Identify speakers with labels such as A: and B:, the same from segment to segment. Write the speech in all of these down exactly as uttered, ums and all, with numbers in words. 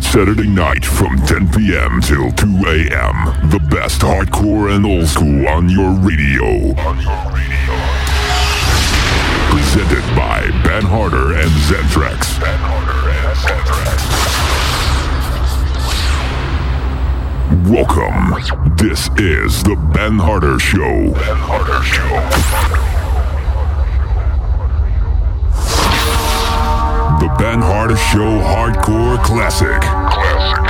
A: Saturday night from ten p.m. till two a.m. The best hardcore and old school on your radio. On your radio. Presented by Ben Harder and Zentrax. Ben Harder and Zentrax. Welcome. This is the Ben Harder Show. Ben Harder Show. The Ben Harder Show Hardcore Classic. Classic.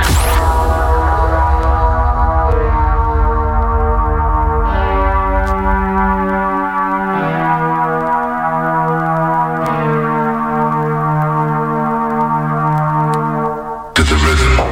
B: To the rhythm.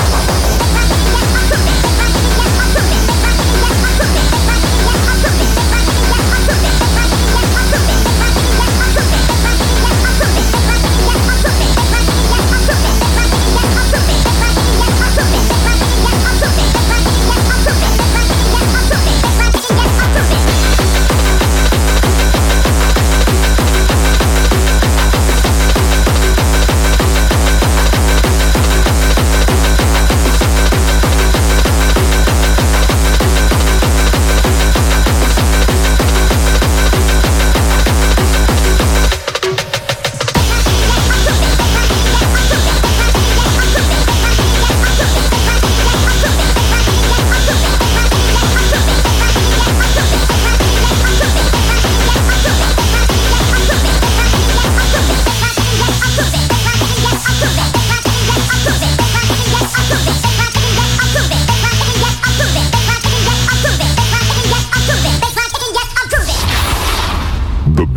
C: Thank you.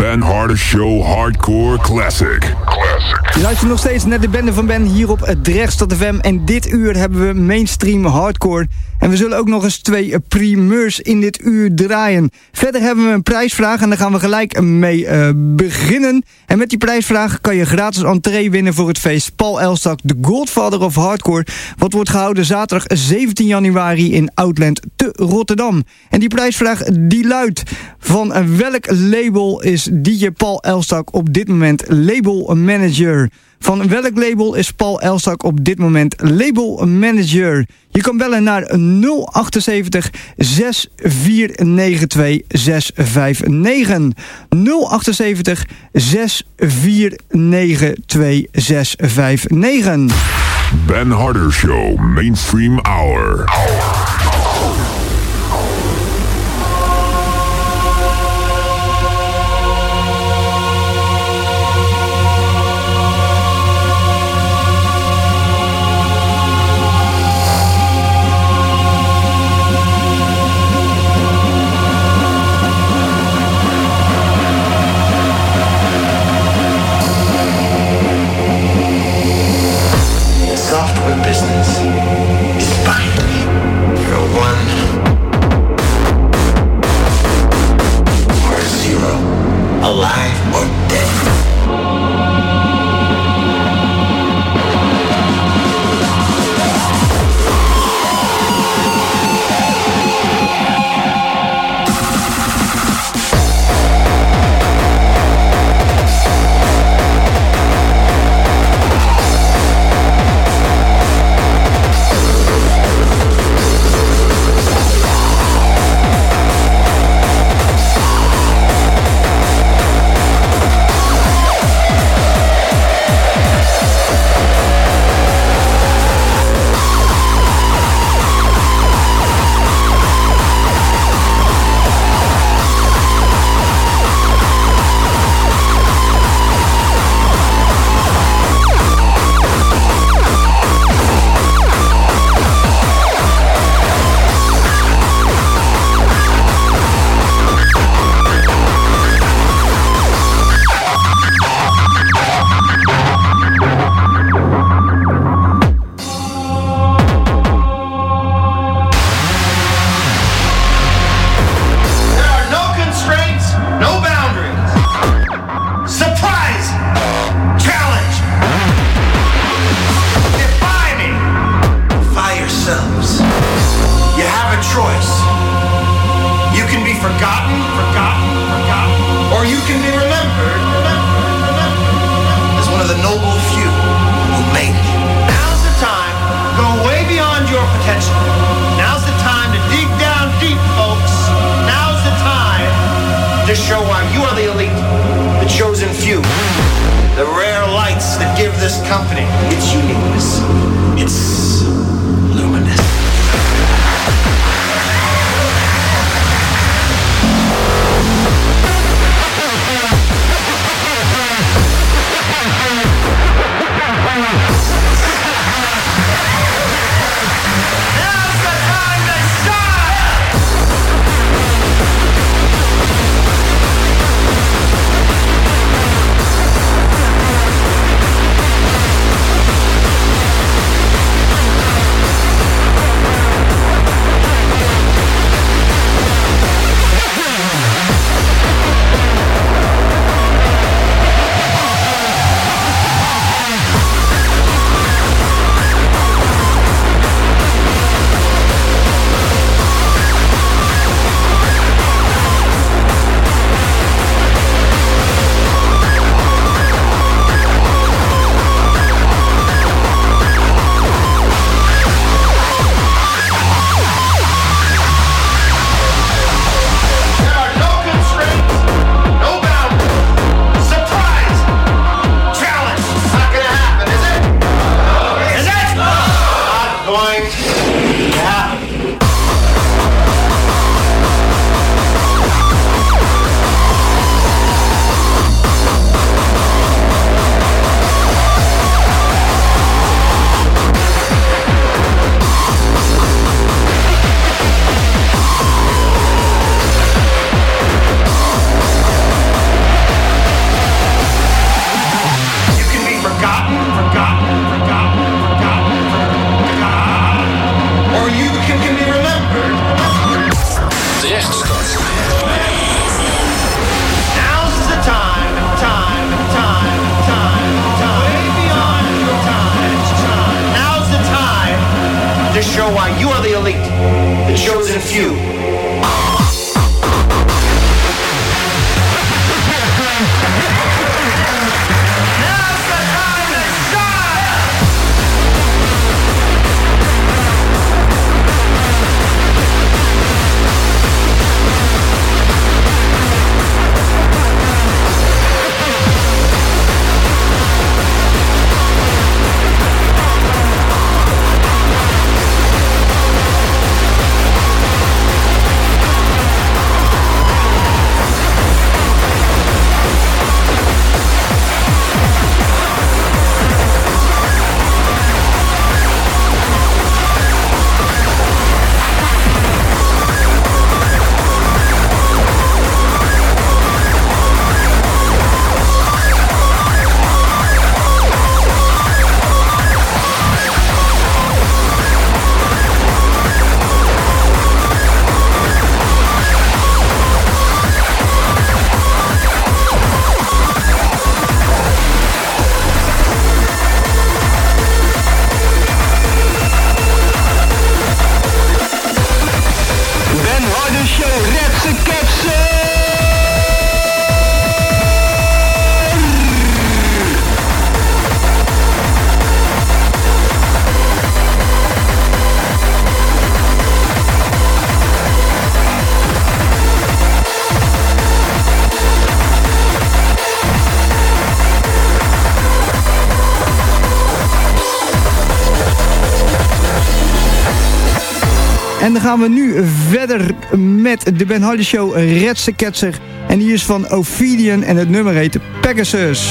A: Ben Harder Show Hardcore Classic. Classic.
B: Je luistert nog steeds naar de bende van Ben hier op Drechtstad F M. En dit uur hebben we mainstream hardcore. En we zullen ook nog eens twee primeurs in dit uur draaien. Verder hebben we een prijsvraag en daar gaan we gelijk mee uh, beginnen. En met die prijsvraag kan je gratis entree winnen voor het feest Paul Elstak, de Godfather of Hardcore. Wat wordt gehouden zaterdag zeventien januari in Outland te Rotterdam. En die prijsvraag die luidt: van welk label is D J Paul Elstak op dit moment label manager? Van welk label is Paul Elstak op dit moment label manager? Je kan bellen naar nul zeven acht zes vier negen twee zes vijf negen. nul zeven acht zes vier negen twee zes vijf negen.
A: Ben Harder Show Mainstream Hour.
C: Business is binary. You're one or zero, alive or dead. to show why you are the elite, the chosen few.
B: En dan gaan we nu verder met de Ben Hardy Show Redse Ketser. En die is van Ophidian en het nummer heet Pegasus.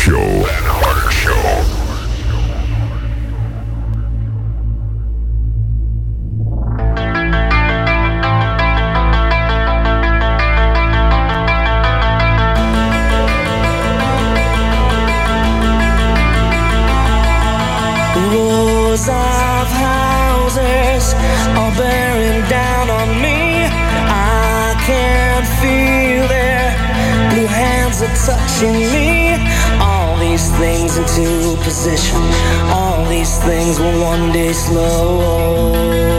A: Show. Ben Hart Show.
D: Rows of houses are bearing down on me. I can feel their blue hands are touching me. All these things into position. All these things will one day slow.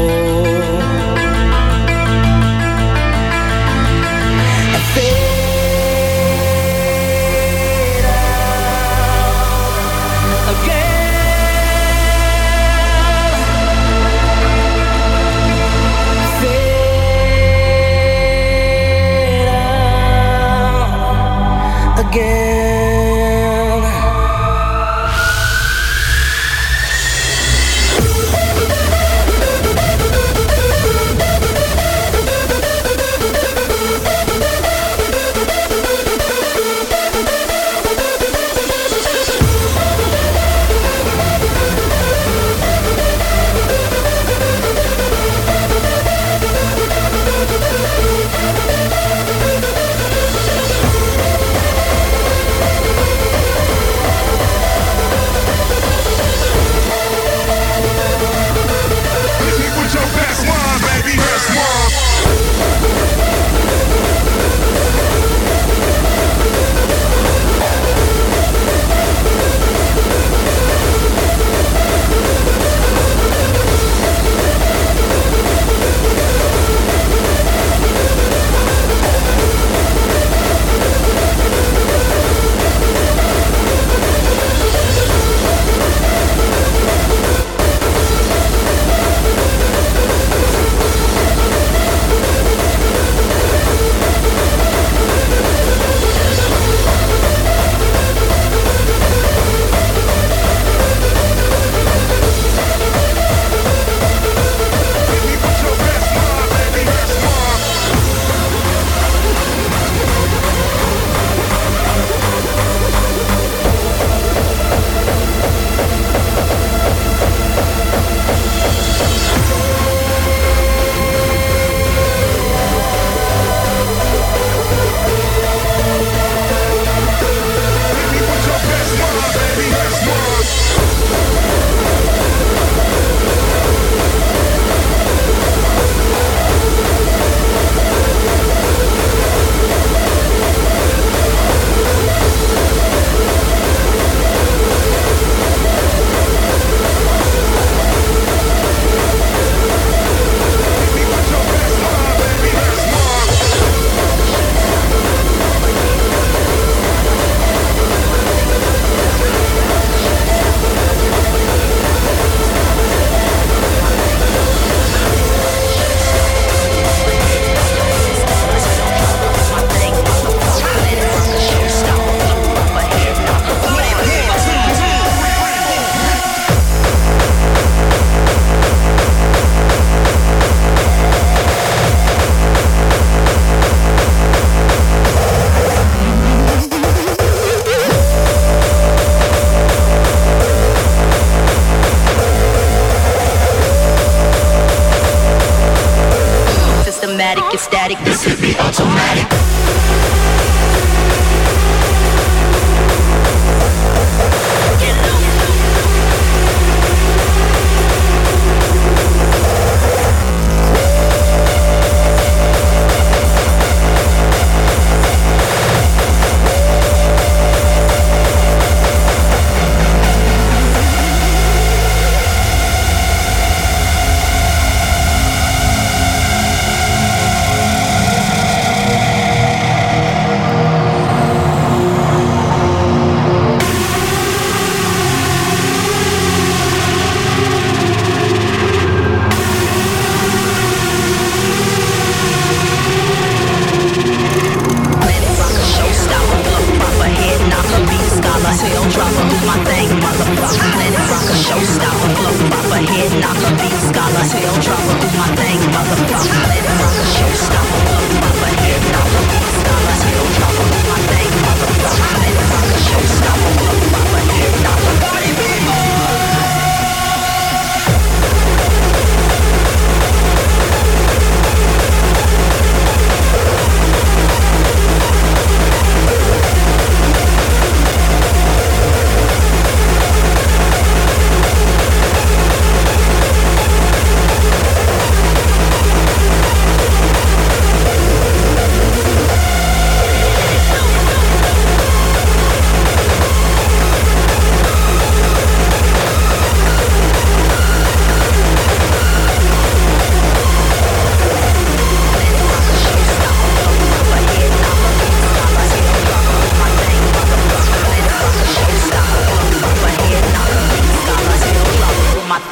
E: Ecstatic, this is the automatic.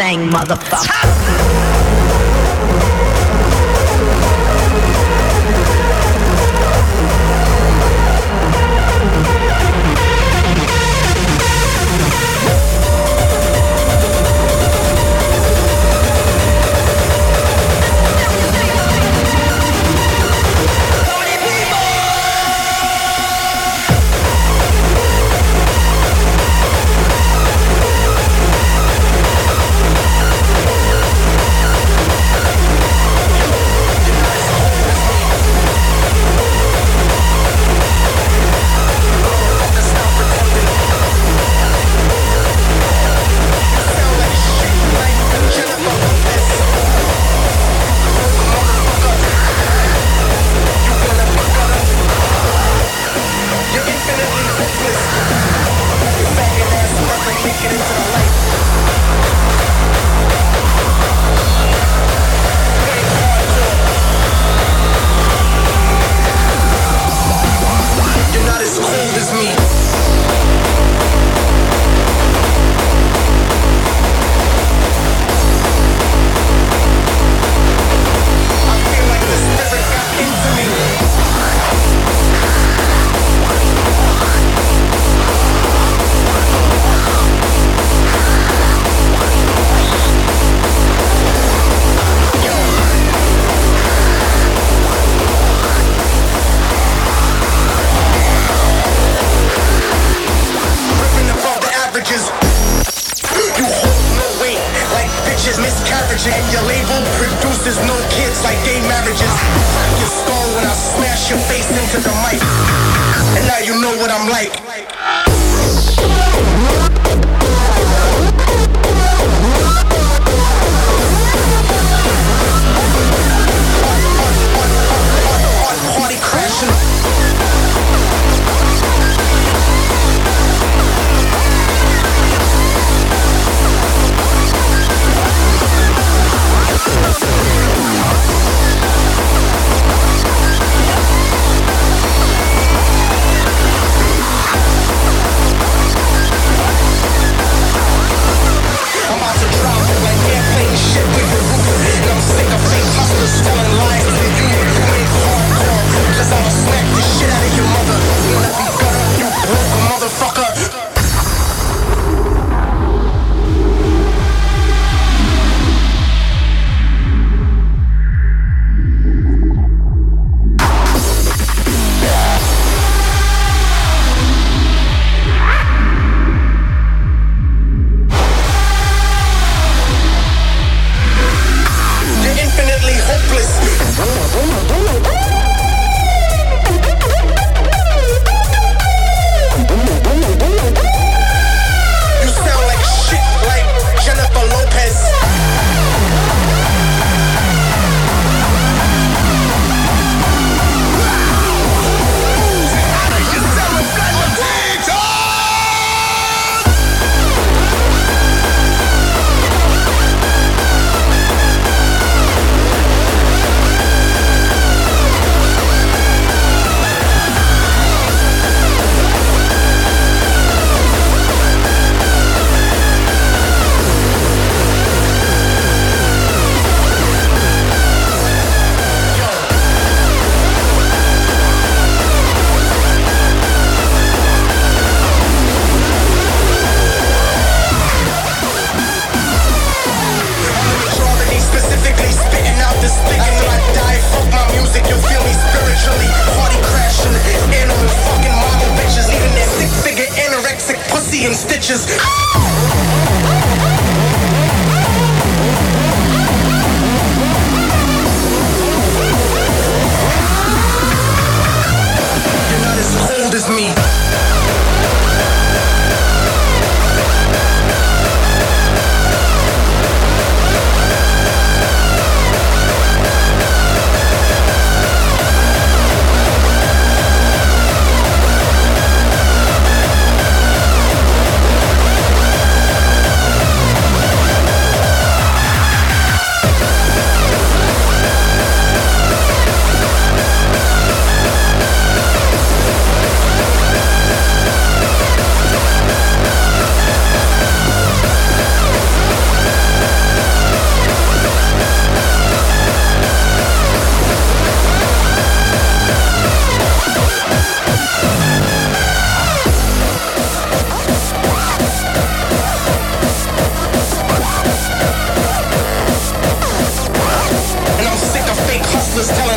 E: bang, motherfucker.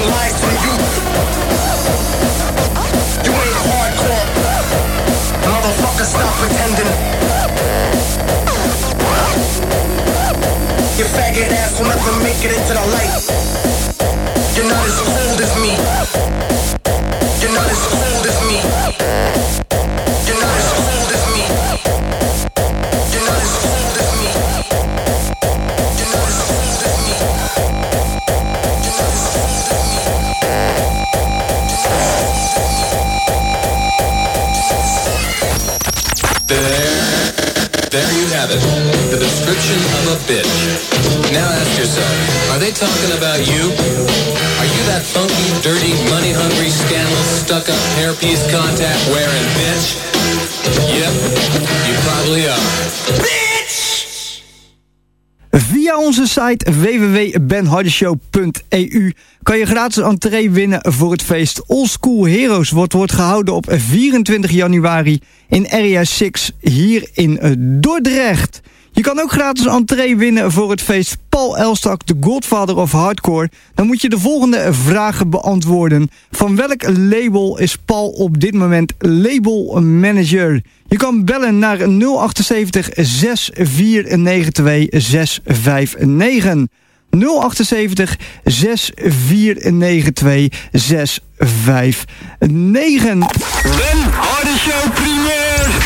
C: telling lies to you. You ain't hardcore. Motherfucker, stop pretending. Your faggot ass will never make it into the light. You're not as cold as me. You're not as cold as me. You're not as cold as me. You're not as cold as me. You're not as cold as me. You're not as cold as me.
F: There, there you have it. The description of a bitch. Now ask yourself, are they talking about you? Are you that funky, dirty, money-hungry, scandalous, stuck-up, hairpiece contact wearing bitch? Yep, you probably are. Bitch!
B: Via onze site w w w punt ben hardeshow punt e u kan je gratis entree winnen voor het feest Old School Heroes. Wat wordt gehouden op vierentwintig januari in Area zes hier in Dordrecht. Je kan ook gratis entree winnen voor het feest Paul Elstak, de Godfather of Hardcore. Dan moet je de volgende vragen beantwoorden. Van welk label is Paul op dit moment label manager? Je kan bellen naar nul achtenzestig zes vier negen twee zes vijf negen. nul achtenzestig zes vier negen twee zes vijf negen.
G: Ben Hardeshow Premier.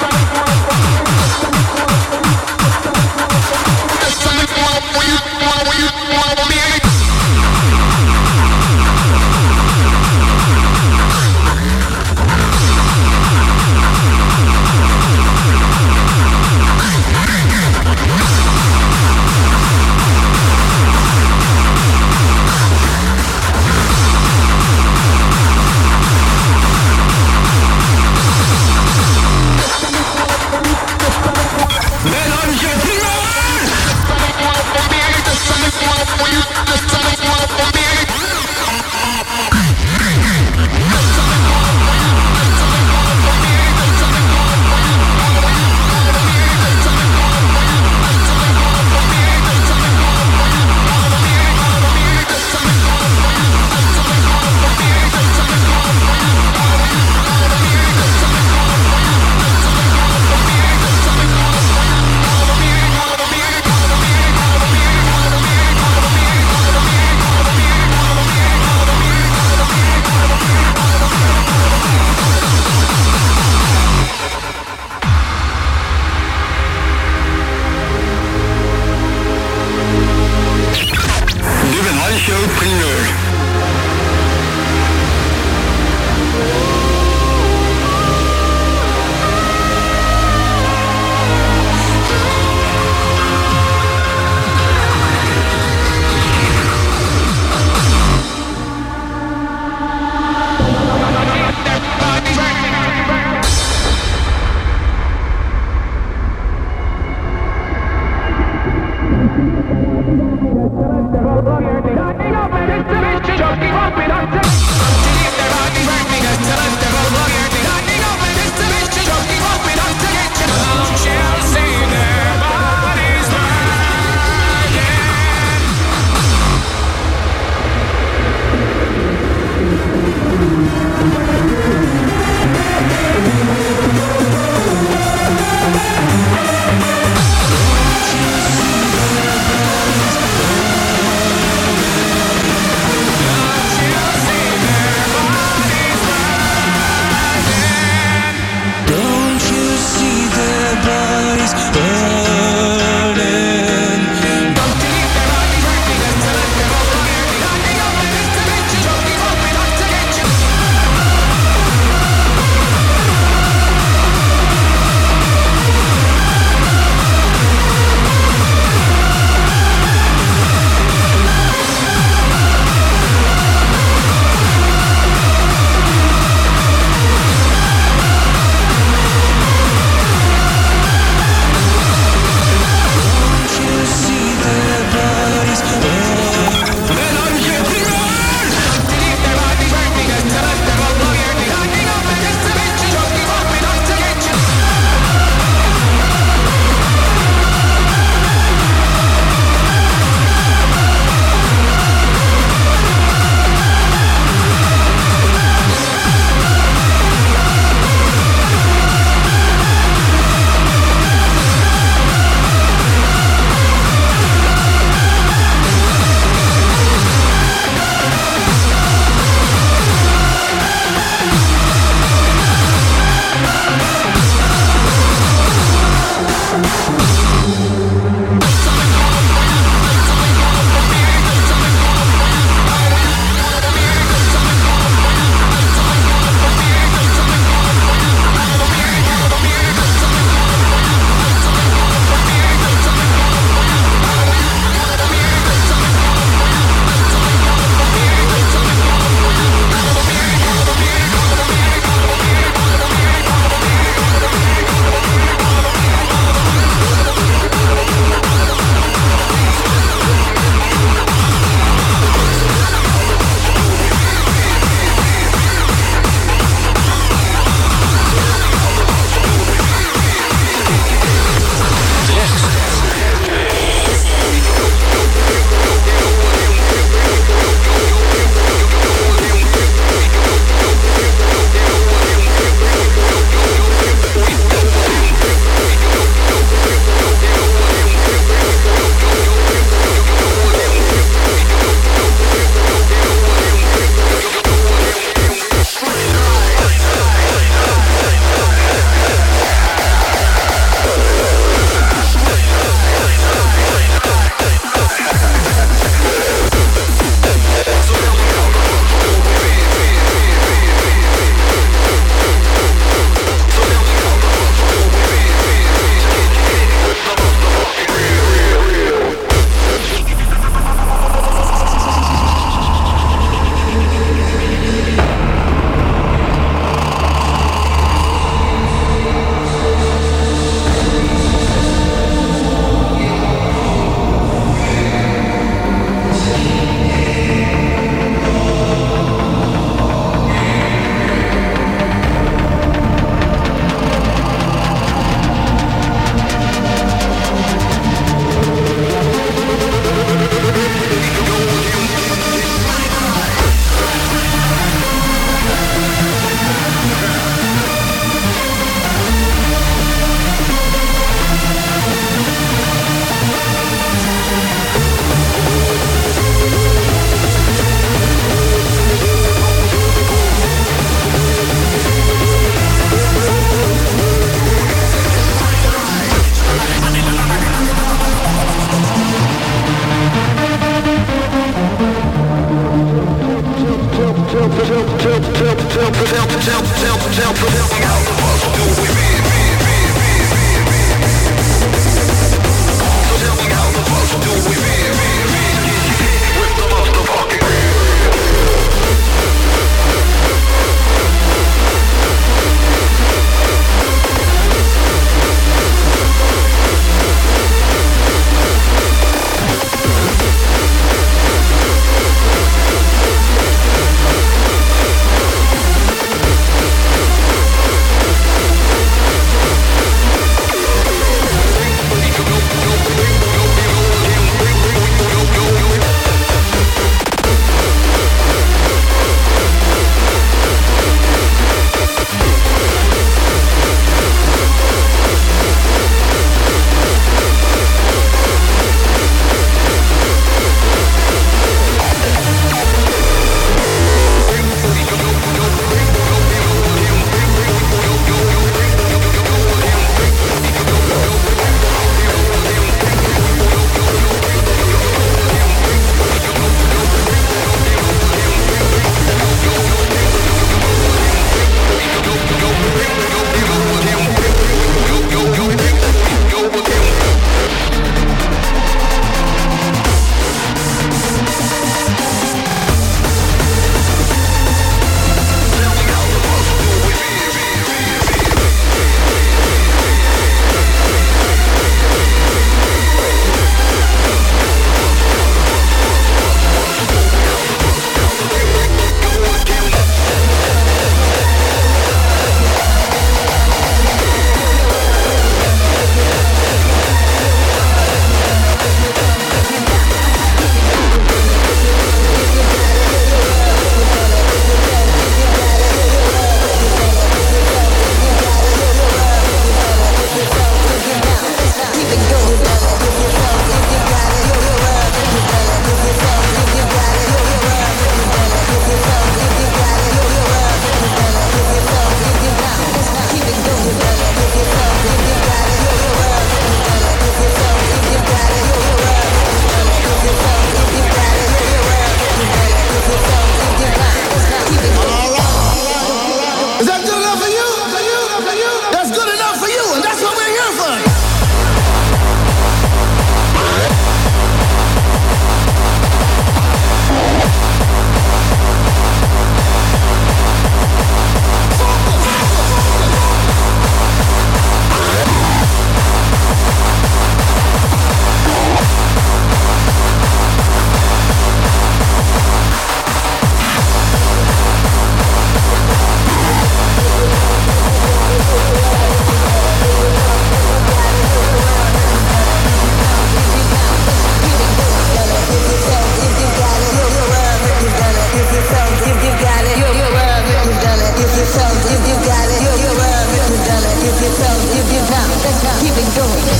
C: Well,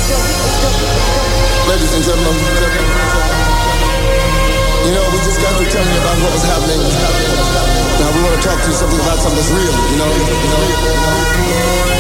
C: Ladies and gentlemen, you know, we just got to tell you about what was happening. Now we want to talk to you something about something that's real, you know, you know, you know.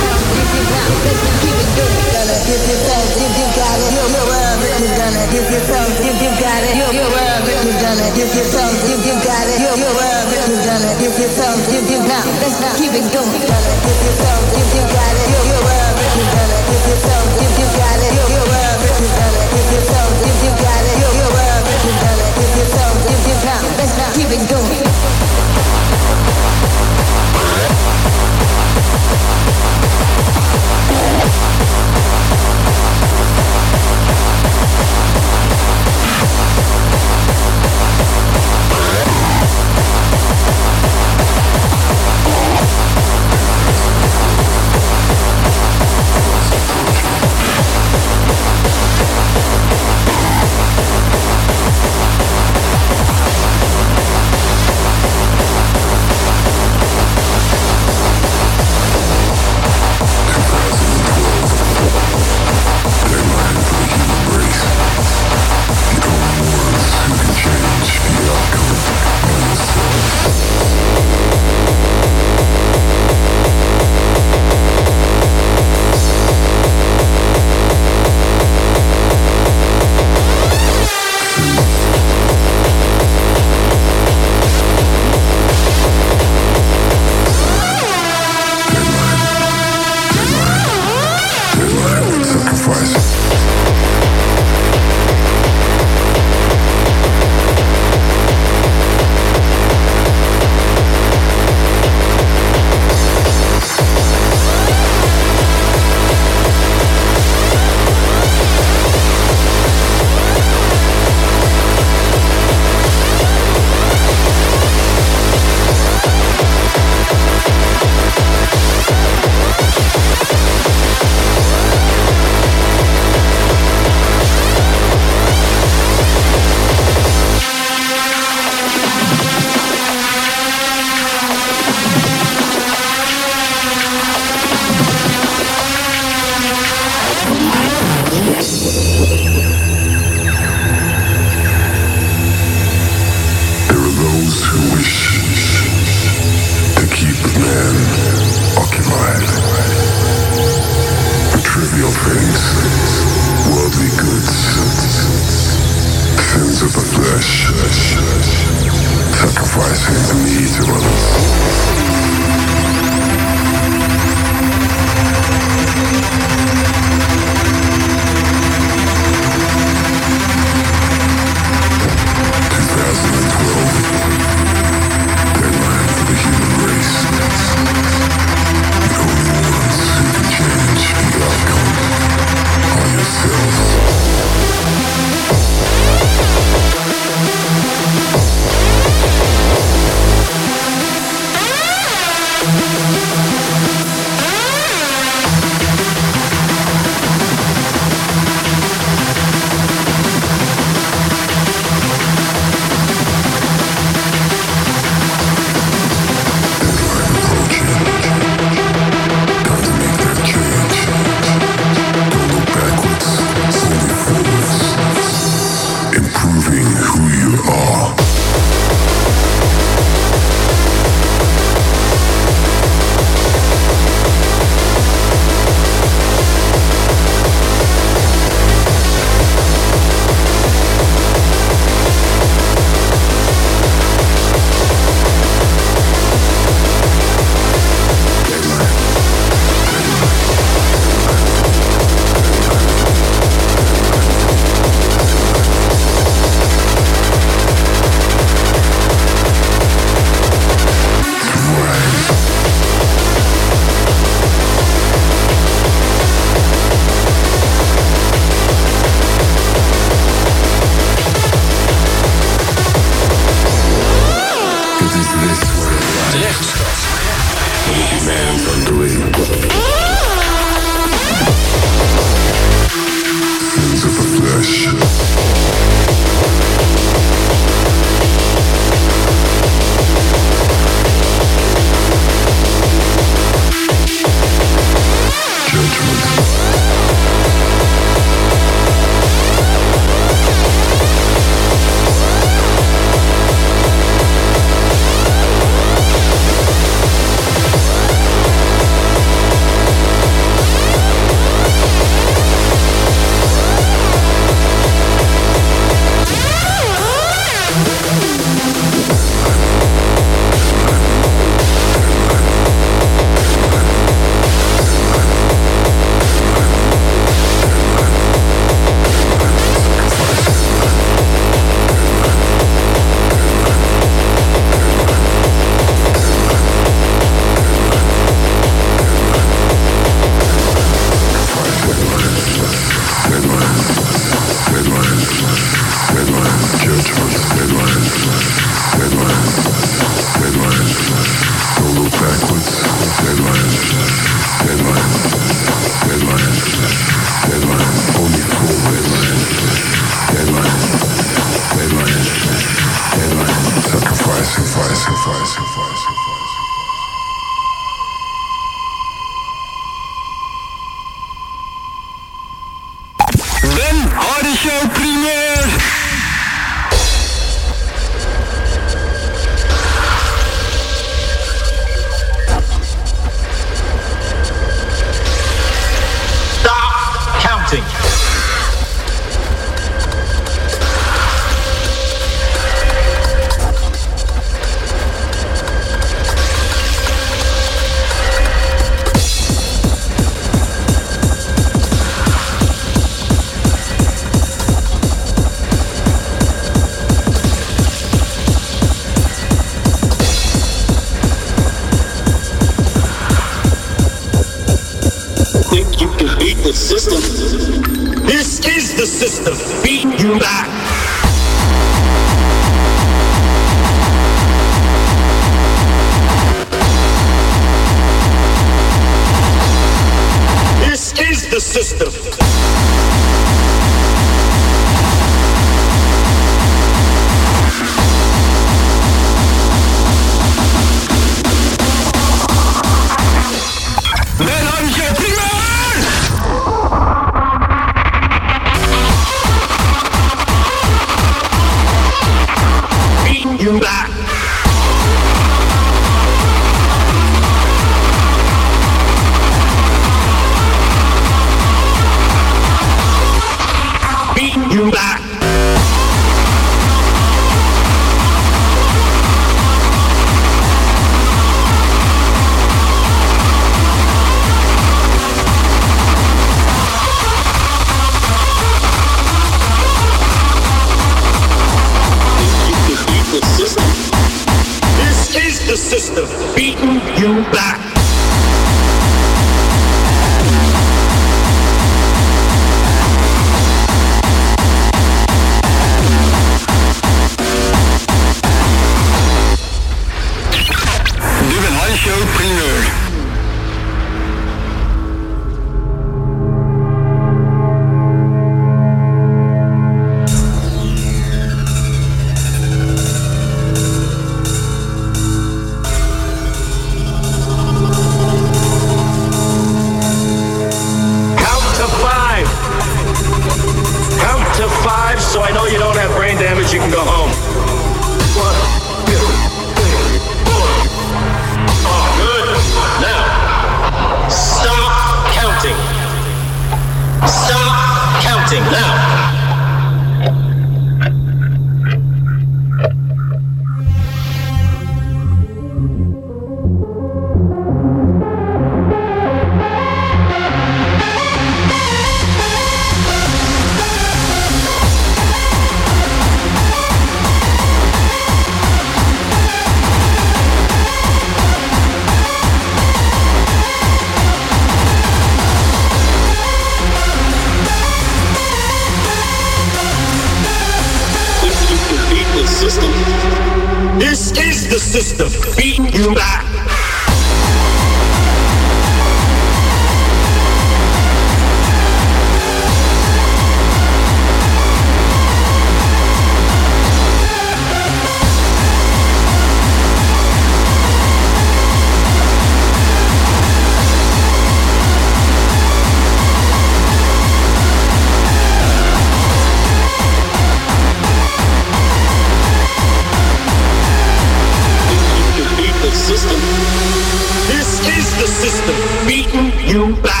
G: eating you back.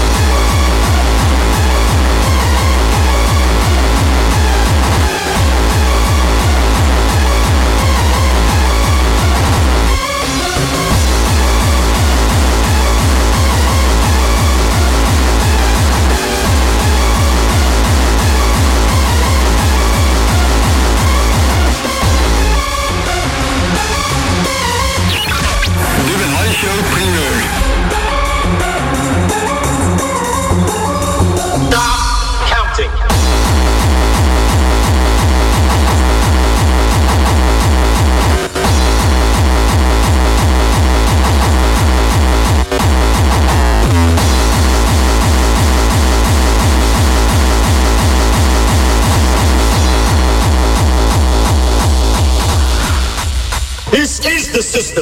H: This is the system.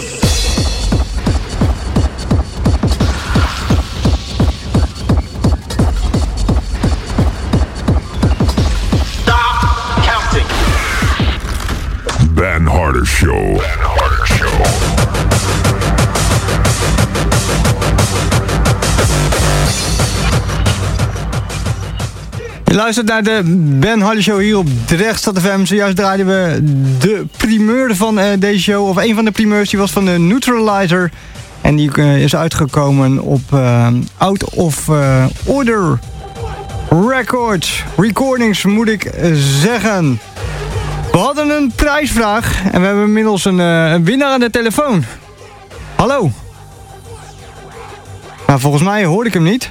H: Stop counting.
A: Ben Harder Show. Ben Harder Show.
B: Je luistert naar de Ben Harder Show hier op Drechtstad F M. Zojuist draaiden we de primeur van uh, deze show. Of een van de primeurs, die was van de Neutralizer. En die uh, is uitgekomen op uh, Out of uh, Order Records. Recordings moet ik zeggen. We hadden een prijsvraag. En we hebben inmiddels een, uh, een winnaar aan de telefoon. Hallo. Nou, volgens mij hoorde ik hem niet.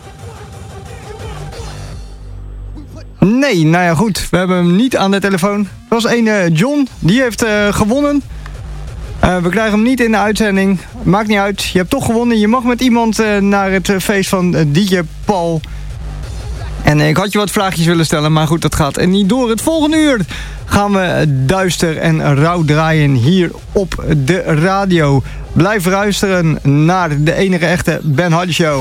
B: Nee, nou ja goed, we hebben hem niet aan de telefoon. Er was een uh, John, die heeft uh, gewonnen. Uh, we krijgen hem niet in de uitzending. Maakt niet uit, je hebt toch gewonnen. Je mag met iemand uh, naar het uh, feest van uh, D J Paul. En uh, ik had je wat vraagjes willen stellen, maar goed, dat gaat en niet door. Het volgende uur gaan we duister en rauw draaien hier op de radio. Blijf luisteren naar de enige echte Ben Harder Show.